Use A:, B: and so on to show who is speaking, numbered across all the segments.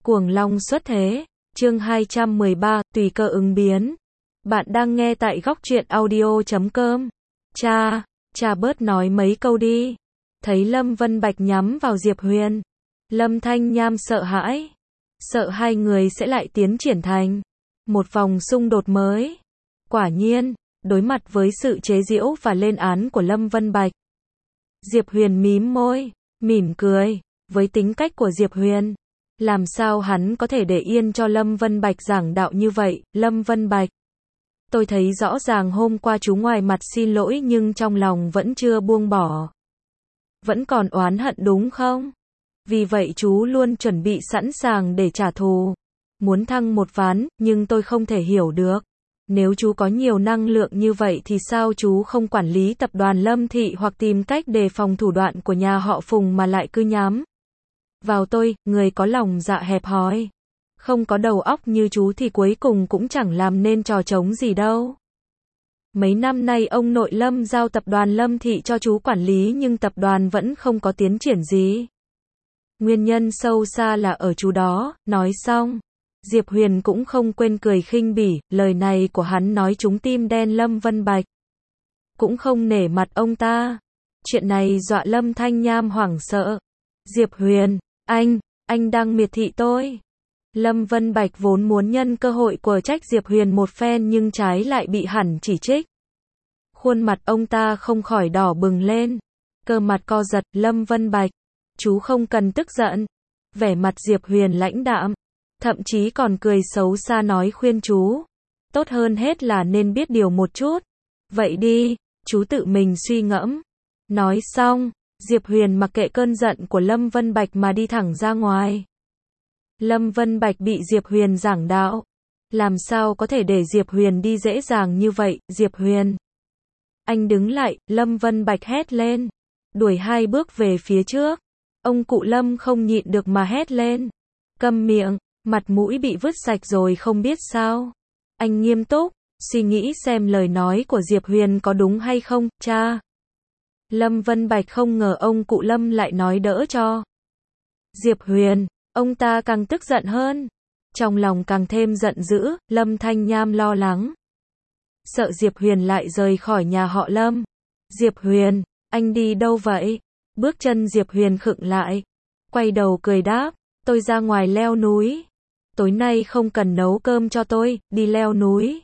A: Cuồng long xuất thế, chương 213, tùy cơ ứng biến. Bạn đang nghe tại góc truyện audio.com. Cha bớt nói mấy câu đi. Thấy Lâm Vân Bạch nhắm vào Diệp Huyền, Lâm Thanh Nham sợ hãi. Sợ hai người sẽ lại tiến triển thành một vòng xung đột mới. Quả nhiên, đối mặt với sự chế giễu và lên án của Lâm Vân Bạch, Diệp Huyền mím môi, mỉm cười. Với tính cách của Diệp Huyền, làm sao hắn có thể để yên cho Lâm Vân Bạch giảng đạo như vậy? Lâm Vân Bạch, tôi thấy rõ ràng hôm qua chú ngoài mặt xin lỗi nhưng trong lòng vẫn chưa buông bỏ. Vẫn còn oán hận đúng không? Vì vậy chú luôn chuẩn bị sẵn sàng để trả thù. Muốn thăng một ván, nhưng tôi không thể hiểu được. Nếu chú có nhiều năng lượng như vậy thì sao chú không quản lý tập đoàn Lâm Thị hoặc tìm cách đề phòng thủ đoạn của nhà họ Phùng mà lại cứ nhắm vào tôi, người có lòng dạ hẹp hòi. Không có đầu óc như chú thì cuối cùng cũng chẳng làm nên trò trống gì đâu. Mấy năm nay ông nội Lâm giao tập đoàn Lâm Thị cho chú quản lý nhưng tập đoàn vẫn không có tiến triển gì. Nguyên nhân sâu xa là ở chú đó. Nói xong, Diệp Huyền cũng không quên cười khinh bỉ, lời này của hắn nói trúng tim đen Lâm Vân Bạch. Cũng không nể mặt ông ta. Chuyện này dọa Lâm Thanh Nham hoảng sợ. Diệp Huyền, anh đang miệt thị tôi. Lâm Vân Bạch vốn muốn nhân cơ hội của trách Diệp Huyền một phen nhưng trái lại bị hẳn chỉ trích. Khuôn mặt ông ta không khỏi đỏ bừng lên. Cơ mặt co giật, Lâm Vân Bạch, chú không cần tức giận. Vẻ mặt Diệp Huyền lãnh đạm, thậm chí còn cười xấu xa nói khuyên chú. Tốt hơn hết là nên biết điều một chút. Vậy đi, chú tự mình suy ngẫm. Nói xong, Diệp Huyền mặc kệ cơn giận của Lâm Vân Bạch mà đi thẳng ra ngoài. Lâm Vân Bạch bị Diệp Huyền giảng đạo. Làm sao có thể để Diệp Huyền đi dễ dàng như vậy? Diệp Huyền, anh đứng lại, Lâm Vân Bạch hét lên. Đuổi 2 bước về phía trước. Ông cụ Lâm không nhịn được mà hét lên. Câm miệng, mặt mũi bị vứt sạch rồi không biết sao. Anh nghiêm túc, suy nghĩ xem lời nói của Diệp Huyền có đúng hay không, cha. Lâm Vân Bạch không ngờ ông cụ Lâm lại nói đỡ cho Diệp Huyền, ông ta càng tức giận hơn. Trong lòng càng thêm giận dữ, Lâm Thanh Nham lo lắng. Sợ Diệp Huyền lại rời khỏi nhà họ Lâm. Diệp Huyền, anh đi đâu vậy? Bước chân Diệp Huyền khựng lại. Quay đầu cười đáp, tôi ra ngoài leo núi. Tối nay không cần nấu cơm cho tôi, đi leo núi.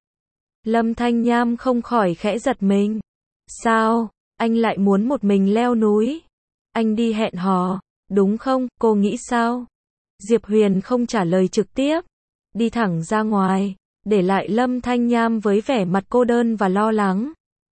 A: Lâm Thanh Nham không khỏi khẽ giật mình. Sao? Anh lại muốn một mình leo núi? Anh đi hẹn hò, đúng không? Cô nghĩ sao? Diệp Huyền không trả lời trực tiếp. Đi thẳng ra ngoài, để lại Lâm Thanh Nham với vẻ mặt cô đơn và lo lắng.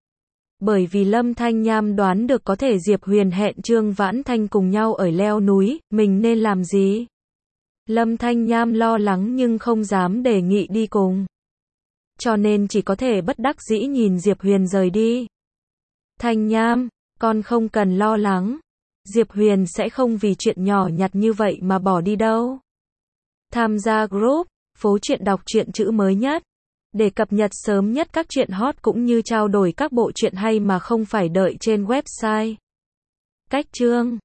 A: Bởi vì Lâm Thanh Nham đoán được có thể Diệp Huyền hẹn Trương Vãn Thanh cùng nhau ở leo núi, mình nên làm gì? Lâm Thanh Nham lo lắng nhưng không dám đề nghị đi cùng. Cho nên chỉ có thể bất đắc dĩ nhìn Diệp Huyền rời đi. Thanh Nham, con không cần lo lắng. Diệp Huyền sẽ không vì chuyện nhỏ nhặt như vậy mà bỏ đi đâu. Tham gia group, phố truyện đọc truyện chữ mới nhất. Để cập nhật sớm nhất các truyện hot cũng như trao đổi các bộ truyện hay mà không phải đợi trên website. Cách chương